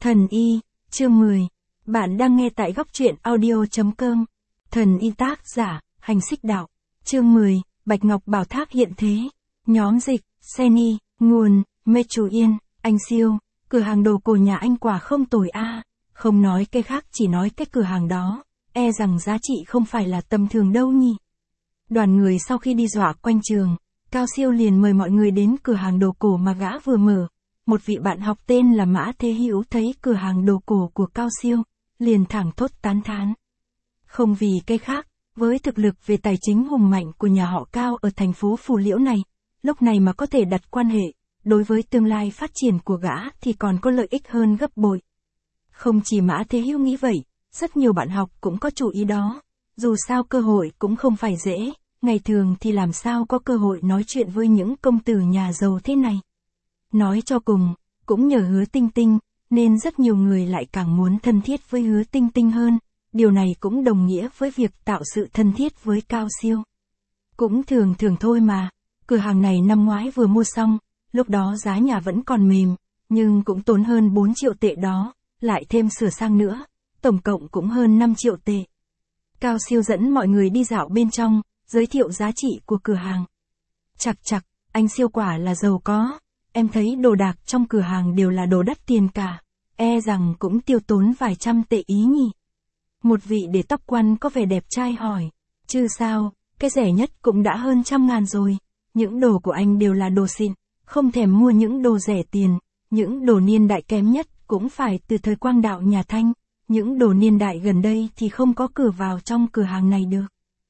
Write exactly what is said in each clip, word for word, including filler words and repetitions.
Thần y, chương mười. Bạn đang nghe tại góc truyện audio.com. Thần y tác giả, Hành Xích Đạo. Chương mười, Bạch Ngọc Bảo Tháp hiện thế. Nhóm dịch, Seni, nguồn, Mê Chú Yên, anh siêu, cửa hàng đồ cổ nhà anh quả không tồi a. Không nói cái khác, chỉ nói cái cửa hàng đó, e rằng giá trị không phải là tầm thường đâu nhỉ. Đoàn người sau khi đi dọa quanh trường, Cao Siêu liền mời mọi người đến cửa hàng đồ cổ mà gã vừa mở. Một vị bạn học tên là Mã Thế Hữu thấy cửa hàng đồ cổ của Cao Siêu, liền thẳng thốt tán thán. Không vì cái khác, với thực lực về tài chính hùng mạnh của nhà họ Cao ở thành phố Phù Liễu này, lúc này mà có thể đặt quan hệ, đối với tương lai phát triển của gã thì còn có lợi ích hơn gấp bội. Không chỉ Mã Thế Hữu nghĩ vậy, rất nhiều bạn học cũng có chủ ý đó. Dù sao cơ hội cũng không phải dễ, ngày thường thì làm sao có cơ hội nói chuyện với những công tử nhà giàu thế này. Nói cho cùng, cũng nhờ Hứa Tinh Tinh, nên rất nhiều người lại càng muốn thân thiết với Hứa Tinh Tinh hơn, điều này cũng đồng nghĩa với việc tạo sự thân thiết với Cao Siêu. Cũng thường thường thôi mà, cửa hàng này năm ngoái vừa mua xong, lúc đó giá nhà vẫn còn mềm, nhưng cũng tốn hơn bốn triệu tệ đó, lại thêm sửa sang nữa, tổng cộng cũng hơn năm triệu tệ. Cao Siêu dẫn mọi người đi dạo bên trong, giới thiệu giá trị của cửa hàng. Chặt chặt, anh Siêu quả là giàu có. Em thấy đồ đạc trong cửa hàng đều là đồ đắt tiền cả, e rằng cũng tiêu tốn vài trăm tệ ý nhỉ. Một vị để tóc quăn có vẻ đẹp trai hỏi, chứ sao, cái rẻ nhất cũng đã hơn trăm ngàn rồi, những đồ của anh đều là đồ xịn, không thèm mua những đồ rẻ tiền, những đồ niên đại kém nhất cũng phải từ thời Quang Đạo nhà Thanh, những đồ niên đại gần đây thì không có cửa vào trong cửa hàng này được.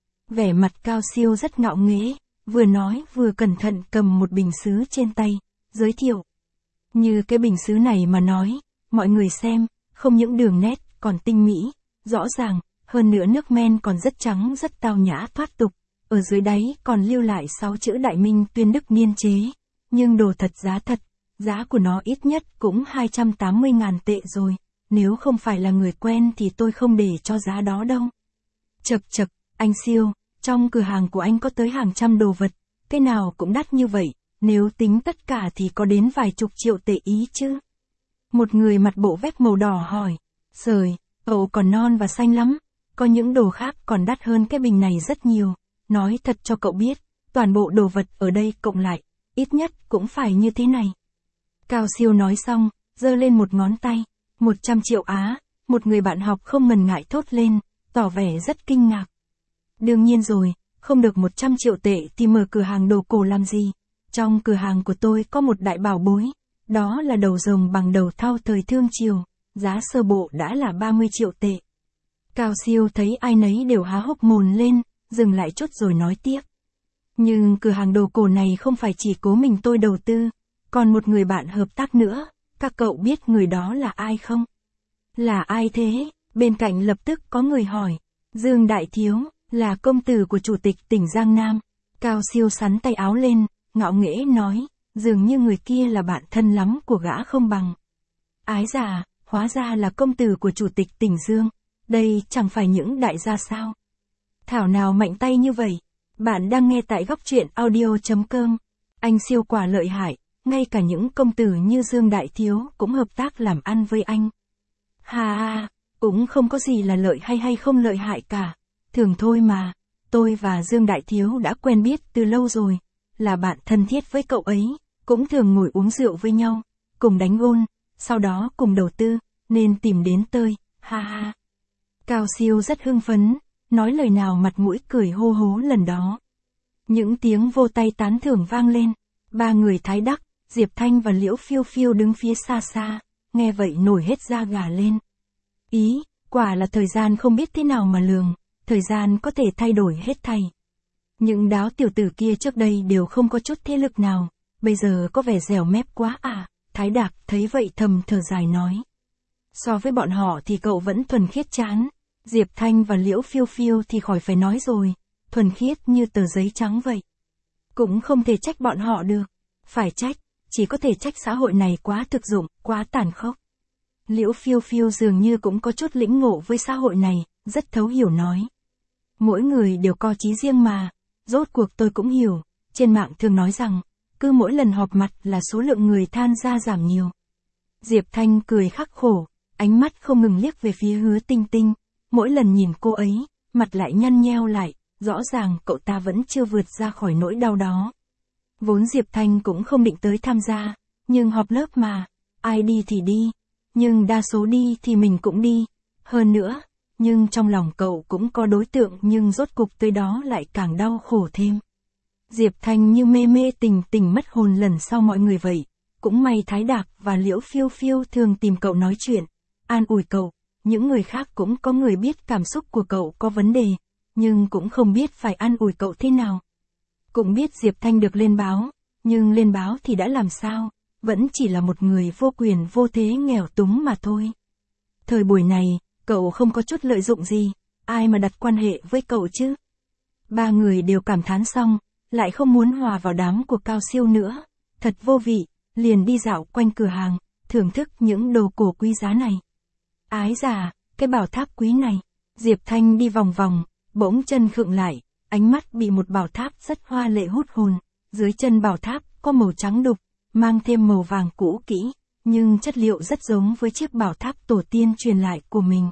Vẻ mặt Cao Siêu rất ngạo nghễ, vừa nói vừa cẩn thận cầm một bình sứ trên tay. Giới thiệu. Như cái bình sứ này mà nói, mọi người xem, không những đường nét còn tinh mỹ, rõ ràng, hơn nữa nước men còn rất trắng rất tao nhã thoát tục, ở dưới đáy còn lưu lại sáu chữ Đại Minh Tuyên Đức niên chế, nhưng đồ thật giá thật, giá của nó ít nhất cũng hai trăm tám mươi ngàn tệ rồi, nếu không phải là người quen thì tôi không để cho giá đó đâu. Chật chật, anh Siêu, trong cửa hàng của anh có tới hàng trăm đồ vật, cái nào cũng đắt như vậy. Nếu tính tất cả thì có đến vài chục triệu tệ ý chứ. Một người mặt bộ vest màu đỏ hỏi. Giời, cậu còn non và xanh lắm. Có những đồ khác còn đắt hơn cái bình này rất nhiều. Nói thật cho cậu biết, toàn bộ đồ vật ở đây cộng lại, ít nhất cũng phải như thế này. Cao Siêu nói xong, giơ lên một ngón tay. Một trăm triệu á, một người bạn học không ngần ngại thốt lên, tỏ vẻ rất kinh ngạc. Đương nhiên rồi, không được một trăm triệu tệ thì mở cửa hàng đồ cổ làm gì. Trong cửa hàng của tôi có một đại bảo bối, đó là đầu rồng bằng đầu thau thời Thương Triều, giá sơ bộ đã là ba mươi triệu tệ. Cao Siêu thấy ai nấy đều há hốc mồm lên, dừng lại chút rồi nói tiếp. Nhưng cửa hàng đồ cổ này không phải chỉ cố mình tôi đầu tư, còn một người bạn hợp tác nữa, các cậu biết người đó là ai không? Là ai thế? Bên cạnh lập tức có người hỏi. Dương Đại Thiếu, là công tử của chủ tịch tỉnh Giang Nam. Cao Siêu xắn tay áo lên. Ngạo nghễ nói, dường như người kia là bạn thân lắm của gã không bằng. Ái già, hóa ra là công tử của chủ tịch tỉnh Dương, đây chẳng phải những đại gia sao. Thảo nào mạnh tay như vậy, bạn đang nghe tại góc truyện audio.com, anh Siêu quả lợi hại, ngay cả những công tử như Dương Đại Thiếu cũng hợp tác làm ăn với anh. Hà ha, cũng không có gì là lợi hay hay không lợi hại cả, thường thôi mà, tôi và Dương Đại Thiếu đã quen biết từ lâu rồi. Là bạn thân thiết với cậu ấy, cũng thường ngồi uống rượu với nhau, cùng đánh gôn, sau đó cùng đầu tư, nên tìm đến tôi, ha ha. Cao Siêu rất hưng phấn, nói lời nào mặt mũi cười hô hố lần đó. Những tiếng vô tay tán thưởng vang lên, ba người Thái Đắc, Diệp Thanh và Liễu Phiêu Phiêu đứng phía xa xa, nghe vậy nổi hết da gà lên. Ý, quả là thời gian không biết thế nào mà lường, thời gian có thể thay đổi hết thảy. Những đáo tiểu tử kia trước đây đều không có chút thế lực nào, bây giờ có vẻ dẻo mép quá à, Thái Đạc thấy vậy thầm thở dài nói. So với bọn họ thì cậu vẫn thuần khiết chán, Diệp Thanh và Liễu Phiêu Phiêu thì khỏi phải nói rồi, thuần khiết như tờ giấy trắng vậy. Cũng không thể trách bọn họ được, phải trách, chỉ có thể trách xã hội này quá thực dụng, quá tàn khốc. Liễu Phiêu Phiêu dường như cũng có chút lĩnh ngộ với xã hội này, rất thấu hiểu nói. Mỗi người đều có chí riêng mà. Rốt cuộc tôi cũng hiểu, trên mạng thường nói rằng, cứ mỗi lần họp mặt là số lượng người tham gia giảm nhiều. Diệp Thanh cười khắc khổ, ánh mắt không ngừng liếc về phía Hứa Tinh Tinh, mỗi lần nhìn cô ấy, mặt lại nhăn nheo lại, rõ ràng cậu ta vẫn chưa vượt ra khỏi nỗi đau đó. Vốn Diệp Thanh cũng không định tới tham gia, nhưng họp lớp mà, ai đi thì đi, nhưng đa số đi thì mình cũng đi, hơn nữa, nhưng trong lòng cậu cũng có đối tượng nhưng rốt cục tới đó lại càng đau khổ thêm. Diệp Thanh như mê mê tình tình mất hồn lần sau mọi người vậy, cũng may Thái Đạc và Liễu Phiêu Phiêu thường tìm cậu nói chuyện, an ủi cậu, những người khác cũng có người biết cảm xúc của cậu có vấn đề, nhưng cũng không biết phải an ủi cậu thế nào. Cũng biết Diệp Thanh được lên báo, nhưng lên báo thì đã làm sao, vẫn chỉ là một người vô quyền vô thế nghèo túng mà thôi. Thời buổi này, cậu không có chút lợi dụng gì, ai mà đặt quan hệ với cậu chứ. Ba người đều cảm thán xong, lại không muốn hòa vào đám của Cao Siêu nữa, thật vô vị, liền đi dạo quanh cửa hàng, thưởng thức những đồ cổ quý giá này. Ái già, cái bảo tháp quý này, Diệp Thanh đi vòng vòng, bỗng chân khựng lại, ánh mắt bị một bảo tháp rất hoa lệ hút hồn, dưới chân bảo tháp có màu trắng đục, mang thêm màu vàng cũ kỹ, nhưng chất liệu rất giống với chiếc bảo tháp tổ tiên truyền lại của mình.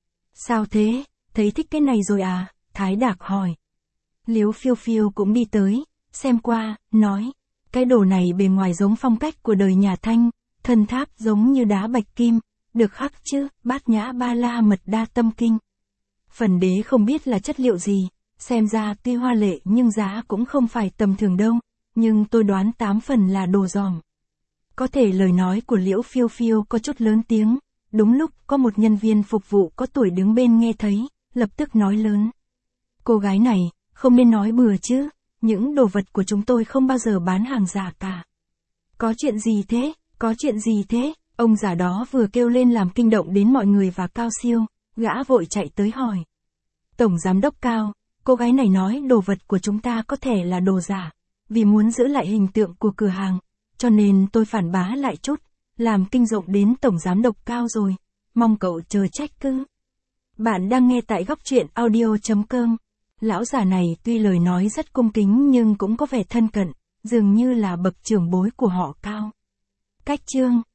Sao thế, thấy thích cái này rồi à? Thái Đạc hỏi. Liễu Phiêu Phiêu cũng đi tới, xem qua, nói, cái đồ này bề ngoài giống phong cách của đời nhà Thanh, thân tháp giống như đá bạch kim, được khắc chữ, Bát Nhã Ba La Mật Đa Tâm Kinh. Phần đế không biết là chất liệu gì, xem ra tuy hoa lệ nhưng giá cũng không phải tầm thường đâu, nhưng tôi đoán tám phần là đồ giòm. Có thể lời nói của Liễu Phiêu Phiêu có chút lớn tiếng, đúng lúc có một nhân viên phục vụ có tuổi đứng bên nghe thấy, lập tức nói lớn. Cô gái này, không nên nói bừa chứ, những đồ vật của chúng tôi không bao giờ bán hàng giả cả. Có chuyện gì thế, có chuyện gì thế, ông già đó vừa kêu lên làm kinh động đến mọi người và Cao Siêu, gã vội chạy tới hỏi. Tổng giám đốc Cao, cô gái này nói đồ vật của chúng ta có thể là đồ giả, vì muốn giữ lại hình tượng của cửa hàng, cho nên tôi phản bá lại chút, làm kinh động đến tổng giám đốc Cao rồi, mong cậu chờ trách cứ. Bạn đang nghe tại góc truyện audio chấm com. Lão già này tuy lời nói rất cung kính nhưng cũng có vẻ thân cận, dường như là bậc trưởng bối của họ Cao. Cách chương